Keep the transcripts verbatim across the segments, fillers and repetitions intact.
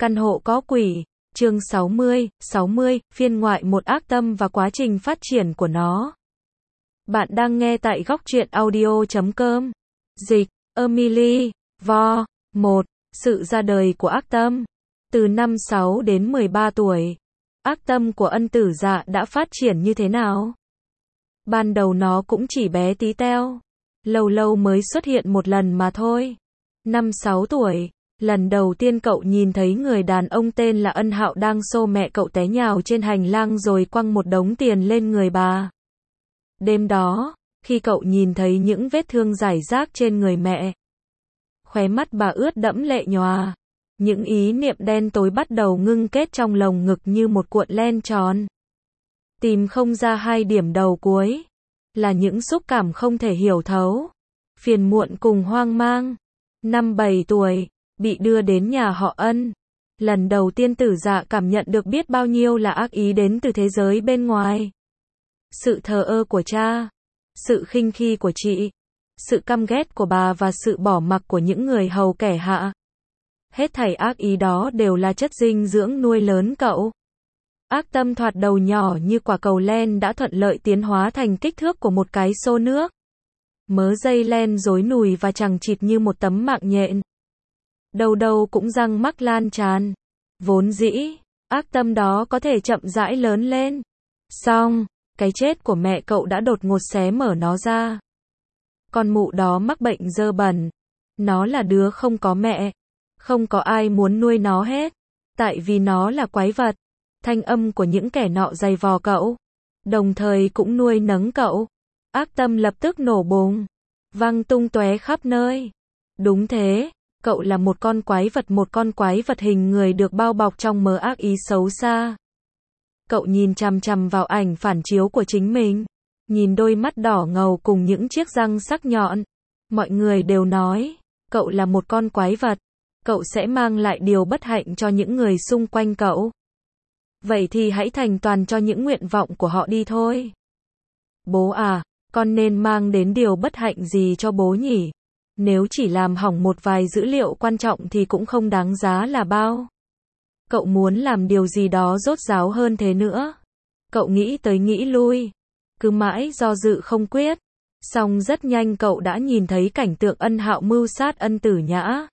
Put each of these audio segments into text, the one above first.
Căn hộ có quỷ, chương sáu mươi, sáu mươi, phiên ngoại một ác tâm và quá trình phát triển của nó. Bạn đang nghe tại góc truyện audio chấm com. Dịch, Emily, Vo, một. Sự ra đời của ác tâm. Từ năm sáu đến mười ba tuổi, ác tâm của Ân Tử Dạ đã phát triển như thế nào? Ban đầu nó cũng chỉ bé tí teo, lâu lâu mới xuất hiện một lần mà thôi. Năm sáu tuổi, lần đầu tiên cậu nhìn thấy người đàn ông tên là Ân Hạo đang xô mẹ cậu té nhào trên hành lang rồi quăng một đống tiền lên người bà. Đêm đó, khi cậu nhìn thấy những vết thương rải rác trên người mẹ, khóe mắt bà ướt đẫm lệ nhòa. Những ý niệm đen tối bắt đầu ngưng kết trong lồng ngực như một cuộn len tròn. Tìm không ra hai điểm đầu cuối, là những xúc cảm không thể hiểu thấu, phiền muộn cùng hoang mang. Năm bảy tuổi, bị đưa đến nhà họ Ân. Lần đầu tiên Tử Dạ cảm nhận được biết bao nhiêu là ác ý đến từ thế giới bên ngoài. Sự thờ ơ của cha, sự khinh khi của chị, sự căm ghét của bà và sự bỏ mặc của những người hầu kẻ hạ. Hết thảy ác ý đó đều là chất dinh dưỡng nuôi lớn cậu. Ác tâm thoạt đầu nhỏ như quả cầu len đã thuận lợi tiến hóa thành kích thước của một cái xô nước. Mớ dây len rối nùi và chằng chịt như một tấm mạng nhện. Đầu đầu cũng răng mắc lan tràn. Vốn dĩ, ác tâm đó có thể chậm rãi lớn lên. Xong, cái chết của mẹ cậu đã đột ngột xé mở nó ra. Con mụ đó mắc bệnh dơ bẩn. Nó là đứa không có mẹ. Không có ai muốn nuôi nó hết. Tại vì nó là quái vật. Thanh âm của những kẻ nọ giày vò cậu. Đồng thời cũng nuôi nấng cậu. Ác tâm lập tức nổ bùng. Văng tung tóe khắp nơi. Đúng thế, cậu là một con quái vật, một con quái vật hình người được bao bọc trong mớ ác ý xấu xa. Cậu nhìn chằm chằm vào ảnh phản chiếu của chính mình. Nhìn đôi mắt đỏ ngầu cùng những chiếc răng sắc nhọn. Mọi người đều nói, cậu là một con quái vật. Cậu sẽ mang lại điều bất hạnh cho những người xung quanh cậu. Vậy thì hãy thành toàn cho những nguyện vọng của họ đi thôi. Bố à, con nên mang đến điều bất hạnh gì cho bố nhỉ? Nếu chỉ làm hỏng một vài dữ liệu quan trọng thì cũng không đáng giá là bao. Cậu muốn làm điều gì đó rốt ráo hơn thế nữa. Cậu nghĩ tới nghĩ lui, cứ mãi do dự không quyết. Xong rất nhanh cậu đã nhìn thấy cảnh tượng Ân Hạo mưu sát Ân Tử Nhã.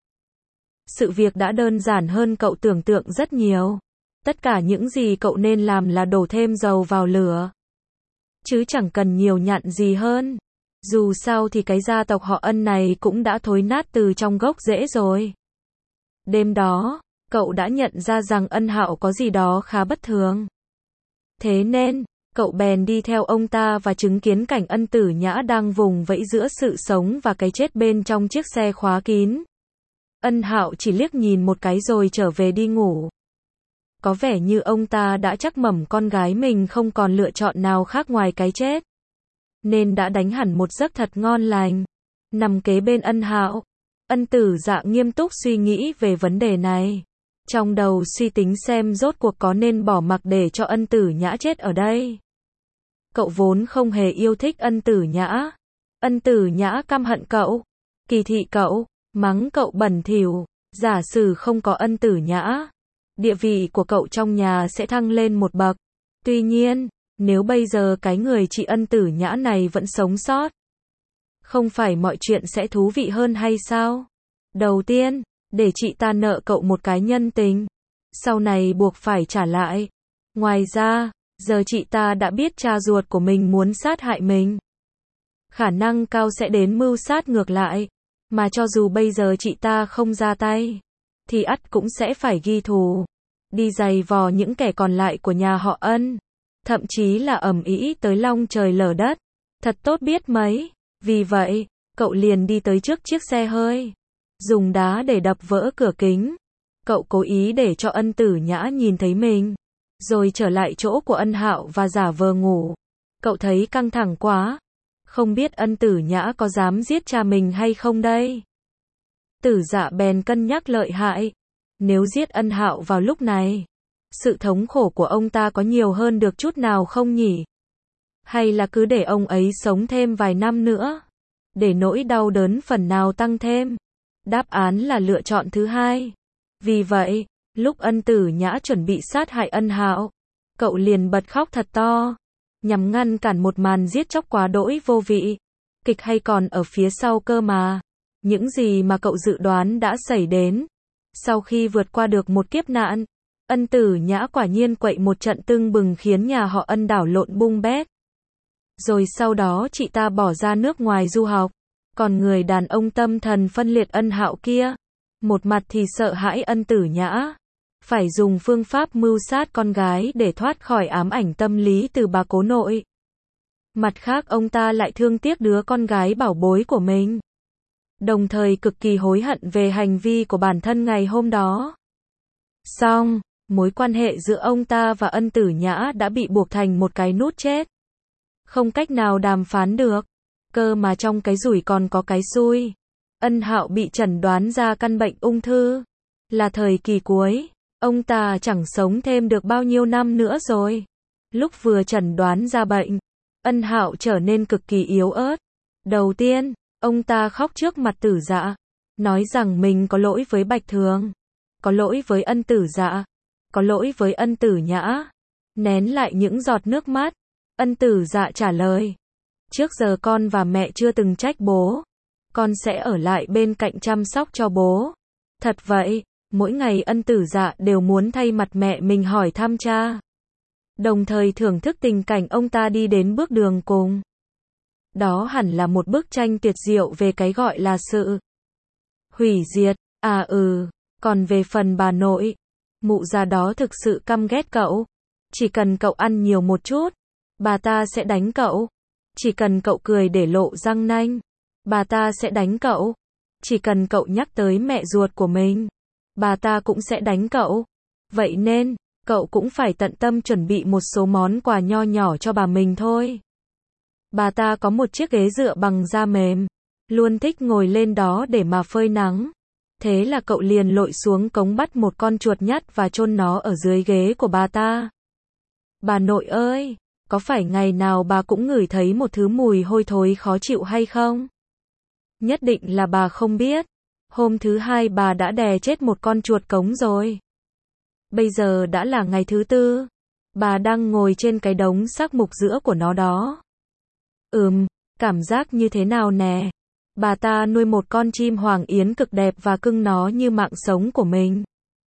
Sự việc đã đơn giản hơn cậu tưởng tượng rất nhiều. Tất cả những gì cậu nên làm là đổ thêm dầu vào lửa. Chứ chẳng cần nhiều nhặn gì hơn. Dù sao thì cái gia tộc họ Ân này cũng đã thối nát từ trong gốc rễ rồi. Đêm đó, cậu đã nhận ra rằng Ân Hạo có gì đó khá bất thường. Thế nên, cậu bèn đi theo ông ta và chứng kiến cảnh Ân Tử Nhã đang vùng vẫy giữa sự sống và cái chết bên trong chiếc xe khóa kín. Ân Hạo chỉ liếc nhìn một cái rồi trở về đi ngủ. Có vẻ như ông ta đã trắc mẩm con gái mình không còn lựa chọn nào khác ngoài cái chết. Nên đã đánh hẳn một giấc thật ngon lành. Nằm kế bên Ân Hạo, Ân Tử Dạ nghiêm túc suy nghĩ về vấn đề này. Trong đầu suy tính xem rốt cuộc có nên bỏ mặc để cho Ân Tử Nhã chết ở đây. Cậu vốn không hề yêu thích Ân Tử Nhã. Ân Tử Nhã căm hận cậu, kỳ thị cậu, mắng cậu bẩn thỉu. Giả sử không có Ân Tử Nhã, địa vị của cậu trong nhà sẽ thăng lên một bậc. Tuy nhiên, nếu bây giờ cái người chị Ân Tử Nhã này vẫn sống sót, không phải mọi chuyện sẽ thú vị hơn hay sao? Đầu tiên, để chị ta nợ cậu một cái nhân tình, sau này buộc phải trả lại. Ngoài ra, giờ chị ta đã biết cha ruột của mình muốn sát hại mình. Khả năng cao sẽ đến mưu sát ngược lại. Mà cho dù bây giờ chị ta không ra tay, thì ắt cũng sẽ phải ghi thù. Đi giày vò những kẻ còn lại của nhà họ Ân. Thậm chí là ầm ĩ tới long trời lở đất. Thật tốt biết mấy. Vì vậy, cậu liền đi tới trước chiếc xe hơi. Dùng đá để đập vỡ cửa kính. Cậu cố ý để cho Ân Tử Nhã nhìn thấy mình. Rồi trở lại chỗ của Ân Hạo và giả vờ ngủ. Cậu thấy căng thẳng quá. Không biết Ân Tử Nhã có dám giết cha mình hay không đây? Tử Dạ bèn cân nhắc lợi hại. Nếu giết Ân Hạo vào lúc này, sự thống khổ của ông ta có nhiều hơn được chút nào không nhỉ? Hay là cứ để ông ấy sống thêm vài năm nữa, để nỗi đau đớn phần nào tăng thêm? Đáp án là lựa chọn thứ hai. Vì vậy, Lúc Ân Tử Nhã chuẩn bị sát hại Ân Hạo, cậu liền bật khóc thật to, nhằm ngăn cản một màn giết chóc quá đỗi vô vị. Kịch hay còn ở phía sau cơ mà. Những gì mà cậu dự đoán đã xảy đến. Sau khi vượt qua được một kiếp nạn, Ân Tử Nhã quả nhiên quậy một trận tưng bừng khiến nhà họ Ân đảo lộn bung bét. Rồi sau đó chị ta bỏ ra nước ngoài du học. Còn người đàn ông tâm thần phân liệt Ân Hạo kia, một mặt thì sợ hãi Ân Tử Nhã, phải dùng phương pháp mưu sát con gái để thoát khỏi ám ảnh tâm lý từ bà cố nội. Mặt khác ông ta lại thương tiếc đứa con gái bảo bối của mình. Đồng thời cực kỳ hối hận về hành vi của bản thân ngày hôm đó. Xong, mối quan hệ giữa ông ta và Ân Tử Nhã đã bị buộc thành một cái nút chết. Không cách nào đàm phán được. Cơ mà trong cái rủi còn có cái xui. Ân Hạo bị chẩn đoán ra căn bệnh ung thư. Là thời kỳ cuối. Ông ta chẳng sống thêm được bao nhiêu năm nữa rồi. Lúc vừa chẩn đoán ra bệnh, Ân Hạo trở nên cực kỳ yếu ớt. Đầu tiên, ông ta khóc trước mặt Tử Dạ, nói rằng mình có lỗi với Bạch Thường, có lỗi với Ân Tử Dạ, có lỗi với Ân Tử Nhã. Nén lại những giọt nước mắt, Ân Tử Dạ trả lời: trước giờ con và mẹ chưa từng trách bố. Con sẽ ở lại bên cạnh chăm sóc cho bố. Thật vậy, mỗi ngày Ân Tử Dạ đều muốn thay mặt mẹ mình hỏi thăm cha. Đồng thời thưởng thức tình cảnh ông ta đi đến bước đường cùng. Đó hẳn là một bức tranh tuyệt diệu về cái gọi là sự hủy diệt. À ừ, còn về phần bà nội, mụ già đó thực sự căm ghét cậu. Chỉ cần cậu ăn nhiều một chút, bà ta sẽ đánh cậu. Chỉ cần cậu cười để lộ răng nanh, bà ta sẽ đánh cậu. Chỉ cần cậu nhắc tới mẹ ruột của mình, bà ta cũng sẽ đánh cậu. Vậy nên, cậu cũng phải tận tâm chuẩn bị một số món quà nho nhỏ cho bà mình thôi. Bà ta có một chiếc ghế dựa bằng da mềm, luôn thích ngồi lên đó để mà phơi nắng. Thế là cậu liền lội xuống cống bắt một con chuột nhắt và chôn nó ở dưới ghế của bà ta. Bà nội ơi, có phải ngày nào bà cũng ngửi thấy một thứ mùi hôi thối khó chịu hay không? Nhất định là bà không biết. Hôm thứ hai bà đã đè chết một con chuột cống rồi. Bây giờ đã là ngày thứ tư. Bà đang ngồi trên cái đống xác mục giữa của nó đó. Ừm, cảm giác như thế nào nè? Bà ta nuôi một con chim hoàng yến cực đẹp và cưng nó như mạng sống của mình.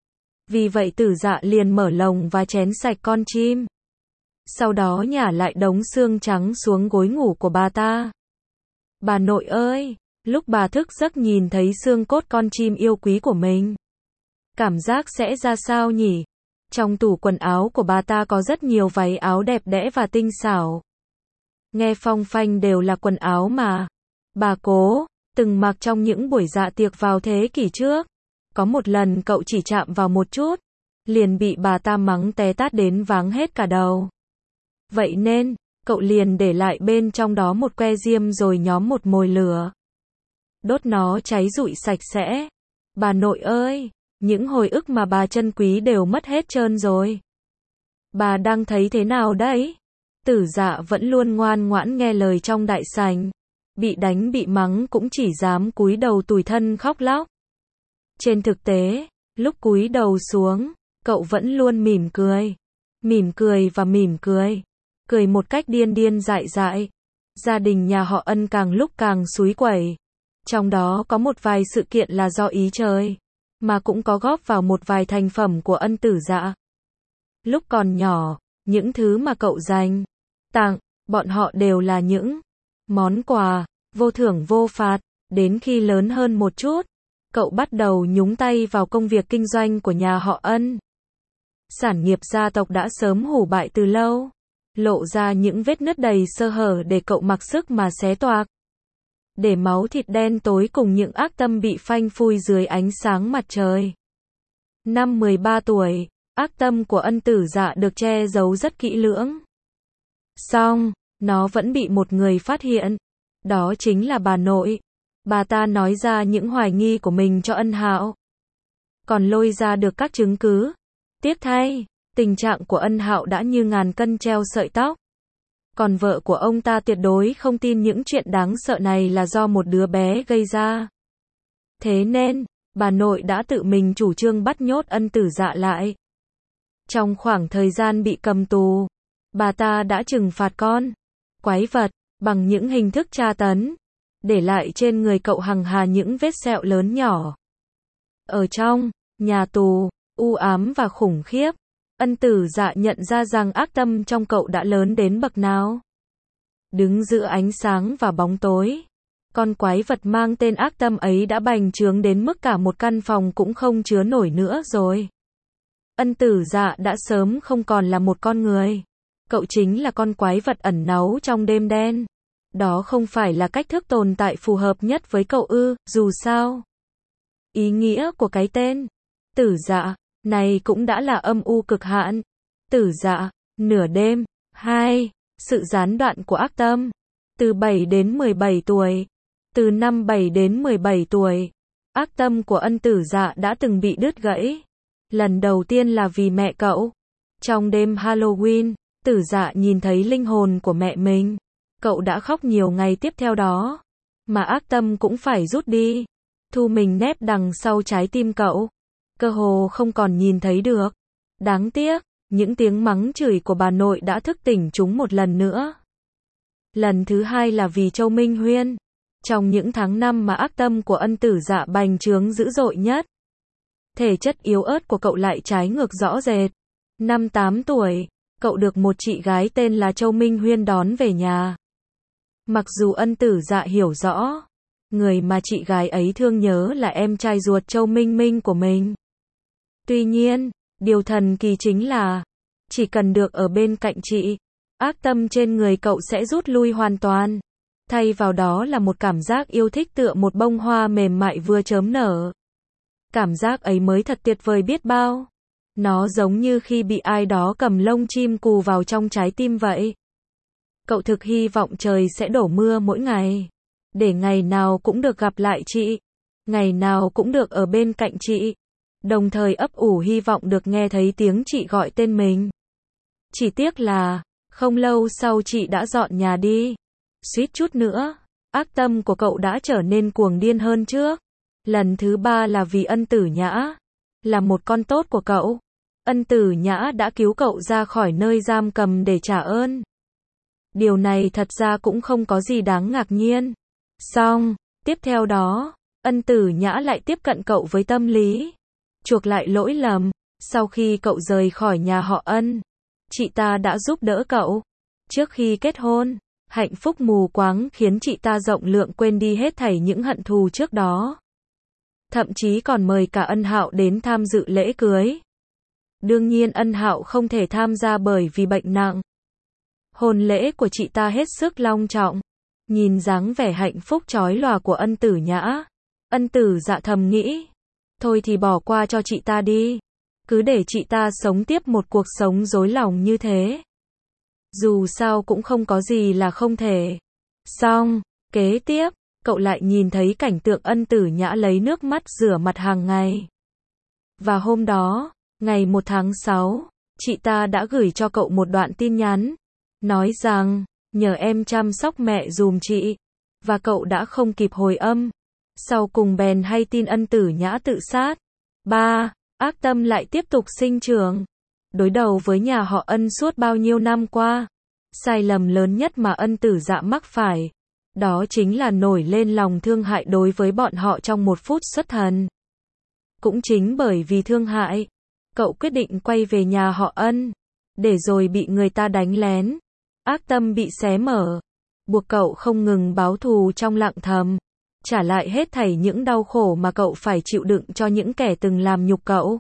Vì vậy Tử Dạ liền mở lồng và chén sạch con chim. Sau đó nhả lại đống xương trắng xuống gối ngủ của bà ta. Bà nội ơi, lúc bà thức giấc nhìn thấy xương cốt con chim yêu quý của mình, cảm giác sẽ ra sao nhỉ? Trong tủ quần áo của bà ta có rất nhiều váy áo đẹp đẽ và tinh xảo. Nghe phong phanh đều là quần áo mà bà cố từng mặc trong những buổi dạ tiệc vào thế kỷ trước. Có một lần cậu chỉ chạm vào một chút, liền bị bà ta mắng té tát đến váng hết cả đầu. Vậy nên, cậu liền để lại bên trong đó một que diêm rồi nhóm một mồi lửa. Đốt nó cháy rụi sạch sẽ. Bà nội ơi, những hồi ức mà bà trân quý đều mất hết trơn rồi. Bà đang thấy thế nào đấy? Tử Dạ vẫn luôn ngoan ngoãn nghe lời trong đại sảnh. Bị đánh bị mắng cũng chỉ dám cúi đầu tủi thân khóc lóc. Trên thực tế, lúc cúi đầu xuống, cậu vẫn luôn mỉm cười. Mỉm cười và mỉm cười. Cười một cách điên điên dại dại. Gia đình nhà họ Ân càng lúc càng xúi quẩy. Trong đó có một vài sự kiện là do ý trời, mà cũng có góp vào một vài thành phẩm của Ân Tử Dạ. Lúc còn nhỏ, những thứ mà cậu dành, tặng, bọn họ đều là những món quà, vô thưởng vô phạt. Đến khi lớn hơn một chút, cậu bắt đầu nhúng tay vào công việc kinh doanh của nhà họ Ân. Sản nghiệp gia tộc đã sớm hủ bại từ lâu, lộ ra những vết nứt đầy sơ hở để cậu mặc sức mà xé toạc. Để máu thịt đen tối cùng những ác tâm bị phanh phui dưới ánh sáng mặt trời. Năm mười ba tuổi, ác tâm của Ân Tử Dạ được che giấu rất kỹ lưỡng. Song, nó vẫn bị một người phát hiện. Đó chính là bà nội. Bà ta nói ra những hoài nghi của mình cho Ân Hạo. Còn lôi ra được các chứng cứ. Tiếc thay, tình trạng của Ân Hạo đã như ngàn cân treo sợi tóc. Còn vợ của ông ta tuyệt đối không tin những chuyện đáng sợ này là do một đứa bé gây ra. Thế nên, bà nội đã tự mình chủ trương bắt nhốt ân tử dạ lại. Trong khoảng thời gian bị cầm tù, bà ta đã trừng phạt con quái vật bằng những hình thức tra tấn, để lại trên người cậu hằng hà những vết sẹo lớn nhỏ. Ở trong nhà tù, u ám và khủng khiếp, ân tử dạ nhận ra rằng ác tâm trong cậu đã lớn đến bậc nào. Đứng giữa ánh sáng và bóng tối, con quái vật mang tên ác tâm ấy đã bành trướng đến mức cả một căn phòng cũng không chứa nổi nữa rồi. Ân tử dạ đã sớm không còn là một con người. Cậu chính là con quái vật ẩn náu trong đêm đen. Đó không phải là cách thức tồn tại phù hợp nhất với cậu ư, dù sao. Ý nghĩa của cái tên tử dạ này cũng đã là âm u cực hạn. Tử dạ, nửa đêm. Hai. Sự gián đoạn của ác tâm. Từ bảy đến mười bảy tuổi. Từ năm bảy đến mười bảy tuổi, ác tâm của ân tử dạ đã từng bị đứt gãy. Lần đầu tiên là vì mẹ cậu. Trong đêm Halloween, tử dạ nhìn thấy linh hồn của mẹ mình. Cậu đã khóc nhiều ngày tiếp theo đó. Mà ác tâm cũng phải rút đi. Thu mình nép đằng sau trái tim cậu. Cơ hồ không còn nhìn thấy được. Đáng tiếc, những tiếng mắng chửi của bà nội đã thức tỉnh chúng một lần nữa. Lần thứ hai là vì Châu Minh Huyên. Trong những tháng năm mà ác tâm của ân tử dạ bành trướng dữ dội nhất, thể chất yếu ớt của cậu lại trái ngược rõ rệt. Năm tám tuổi, cậu được một chị gái tên là Châu Minh Huyên đón về nhà. Mặc dù ân tử dạ hiểu rõ, người mà chị gái ấy thương nhớ là em trai ruột Châu Minh Minh của mình. Tuy nhiên, điều thần kỳ chính là, chỉ cần được ở bên cạnh chị, ác tâm trên người cậu sẽ rút lui hoàn toàn. Thay vào đó là một cảm giác yêu thích tựa một bông hoa mềm mại vừa chớm nở. Cảm giác ấy mới thật tuyệt vời biết bao. Nó giống như khi bị ai đó cầm lông chim cù vào trong trái tim vậy. Cậu thực hy vọng trời sẽ đổ mưa mỗi ngày. Để ngày nào cũng được gặp lại chị. Ngày nào cũng được ở bên cạnh chị. Đồng thời ấp ủ hy vọng được nghe thấy tiếng chị gọi tên mình. Chỉ tiếc là, không lâu sau chị đã dọn nhà đi. Suýt chút nữa, ác tâm của cậu đã trở nên cuồng điên hơn trước. Lần thứ ba là vì ân tử nhã. Là một con tốt của cậu. Ân tử nhã đã cứu cậu ra khỏi nơi giam cầm để trả ơn. Điều này thật ra cũng không có gì đáng ngạc nhiên. Xong, tiếp theo đó, ân tử nhã lại tiếp cận cậu với tâm lý chuộc lại lỗi lầm. Sau khi cậu rời khỏi nhà họ ân, chị ta đã giúp đỡ cậu. Trước khi kết hôn, hạnh phúc mù quáng khiến chị ta rộng lượng quên đi hết thảy những hận thù trước đó. Thậm chí còn mời cả Ân Hạo đến tham dự lễ cưới. Đương nhiên Ân Hạo không thể tham gia bởi vì bệnh nặng. Hôn lễ của chị ta hết sức long trọng. Nhìn dáng vẻ hạnh phúc chói lòa của ân tử nhã, ân tử dạ thầm nghĩ, thôi thì bỏ qua cho chị ta đi. Cứ để chị ta sống tiếp một cuộc sống rối lòng như thế. Dù sao cũng không có gì là không thể. Xong, kế tiếp, cậu lại nhìn thấy cảnh tượng ân tử nhã lấy nước mắt rửa mặt hàng ngày. Và hôm đó, ngày một tháng sáu, chị ta đã gửi cho cậu một đoạn tin nhắn, nói rằng, nhờ em chăm sóc mẹ dùm chị. Và cậu đã không kịp hồi âm. Sau cùng bèn hay tin ân tử nhã tự sát. ba. Ác tâm lại tiếp tục sinh trưởng. Đối đầu với nhà họ ân suốt bao nhiêu năm qua. Sai lầm lớn nhất mà ân tử dạ mắc phải, đó chính là nổi lên lòng thương hại đối với bọn họ trong một phút xuất thần. Cũng chính bởi vì thương hại, cậu quyết định quay về nhà họ ân, để rồi bị người ta đánh lén. Ác tâm bị xé mở, buộc cậu không ngừng báo thù trong lặng thầm, trả lại hết thảy những đau khổ mà cậu phải chịu đựng cho những kẻ từng làm nhục cậu.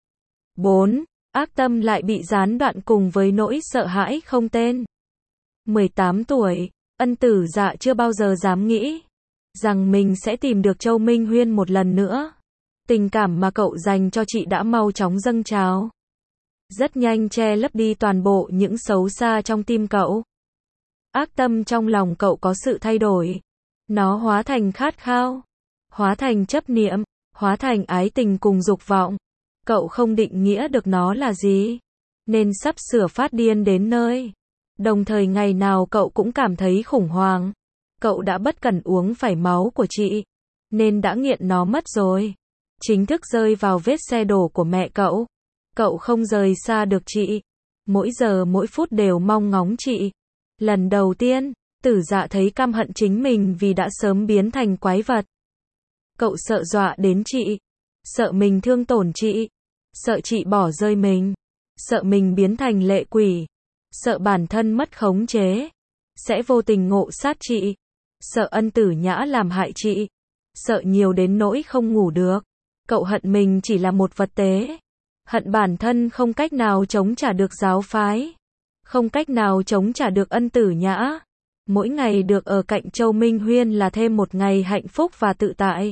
bốn. Ác tâm lại bị gián đoạn cùng với nỗi sợ hãi không tên. mười tám tuổi, ân tử dạ chưa bao giờ dám nghĩ rằng mình sẽ tìm được Châu Minh Huyên một lần nữa. Tình cảm mà cậu dành cho chị đã mau chóng dâng trào, rất nhanh che lấp đi toàn bộ những xấu xa trong tim cậu. Ác tâm trong lòng cậu có sự thay đổi. Nó hóa thành khát khao, hóa thành chấp niệm, hóa thành ái tình cùng dục vọng. Cậu không định nghĩa được nó là gì, nên sắp sửa phát điên đến nơi. Đồng thời ngày nào cậu cũng cảm thấy khủng hoảng. Cậu đã bất cẩn uống phải máu của chị, nên đã nghiện nó mất rồi. chính thức rơi vào vết xe đổ của mẹ cậu. Cậu không rời xa được chị. Mỗi giờ mỗi phút đều mong ngóng chị. Lần đầu tiên, Tử Dạ thấy căm hận chính mình vì đã sớm biến thành quái vật. Cậu sợ dọa đến chị. Sợ mình thương tổn chị. Sợ chị bỏ rơi mình. Sợ mình biến thành lệ quỷ. Sợ bản thân mất khống chế. Sẽ vô tình ngộ sát chị. Sợ Ân Tử Nhã làm hại chị. Sợ nhiều đến nỗi không ngủ được. Cậu hận mình chỉ là một vật tế. Hận bản thân không cách nào chống trả được giáo phái. Không cách nào chống trả được Ân Tử Nhã. Mỗi ngày được ở cạnh Châu Minh Huyên là thêm một ngày hạnh phúc và tự tại.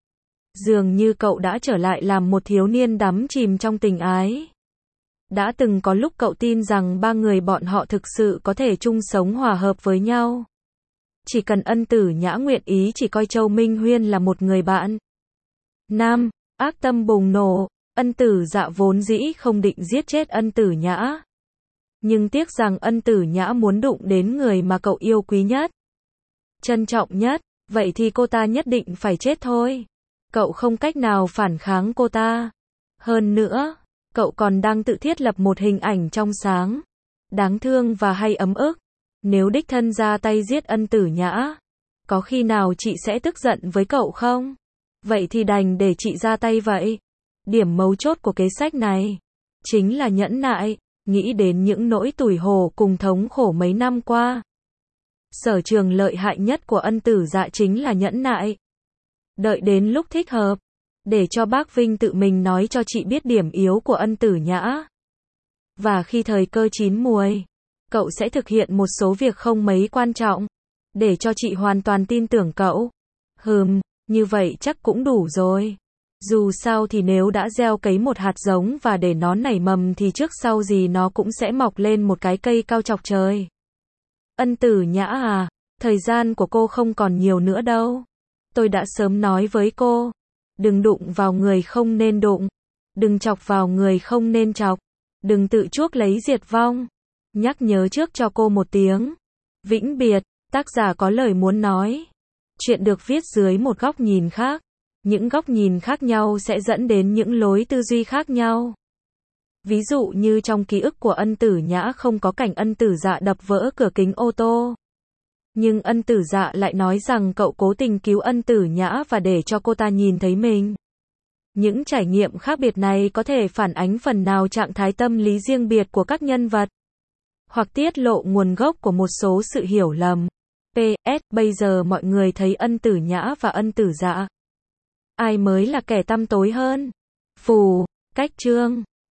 Dường như cậu đã trở lại làm một thiếu niên đắm chìm trong tình ái. Đã từng có lúc cậu tin rằng ba người bọn họ thực sự có thể chung sống hòa hợp với nhau. Chỉ cần Ân Tử Nhã nguyện ý chỉ coi Châu Minh Huyên là một người bạn. Nam, ác tâm bùng nổ, Ân Tử Dạ vốn dĩ không định giết chết Ân Tử Nhã. Nhưng tiếc rằng Ân Tử Nhã muốn đụng đến người mà cậu yêu quý nhất. Trân trọng nhất, vậy thì cô ta nhất định phải chết thôi. Cậu không cách nào phản kháng cô ta. Hơn nữa, cậu còn đang tự thiết lập một hình ảnh trong sáng, đáng thương và hay ấm ức. Nếu đích thân ra tay giết Ân Tử Nhã, có khi nào chị sẽ tức giận với cậu không? Vậy thì đành để chị ra tay vậy. Điểm mấu chốt của kế sách này chính là nhẫn nại, nghĩ đến những nỗi tủi hổ cùng thống khổ mấy năm qua. Sở trường lợi hại nhất của Ân Tử Dạ chính là nhẫn nại. Đợi đến lúc thích hợp, để cho bác Vinh tự mình nói cho chị biết điểm yếu của Ân Tử Nhã. Và khi thời cơ chín muồi, cậu sẽ thực hiện một số việc không mấy quan trọng, để cho chị hoàn toàn tin tưởng cậu. Hừm, như vậy chắc cũng đủ rồi. Dù sao thì nếu đã gieo cấy một hạt giống và để nó nảy mầm thì trước sau gì nó cũng sẽ mọc lên một cái cây cao chọc trời. Ân Tử Nhã à, thời gian của cô không còn nhiều nữa đâu. Tôi đã sớm nói với cô, đừng đụng vào người không nên đụng, đừng chọc vào người không nên chọc, đừng tự chuốc lấy diệt vong. Nhắc nhớ trước cho cô một tiếng. Vĩnh biệt, tác giả có lời muốn nói. Chuyện được viết dưới một góc nhìn khác. Những góc nhìn khác nhau sẽ dẫn đến những lối tư duy khác nhau. Ví dụ như trong ký ức của Ân Tử Nhã không có cảnh Ân Tử Dạ đập vỡ cửa kính ô tô. Nhưng Ân Tử Dạ lại nói rằng cậu cố tình cứu Ân Tử Nhã và để cho cô ta nhìn thấy mình. Những trải nghiệm khác biệt này có thể phản ánh phần nào trạng thái tâm lý riêng biệt của các nhân vật, hoặc tiết lộ nguồn gốc của một số sự hiểu lầm. pê ét Bây giờ mọi người thấy Ân Tử Nhã và Ân Tử Dạ, ai mới là kẻ tăm tối hơn? Phù, cách chương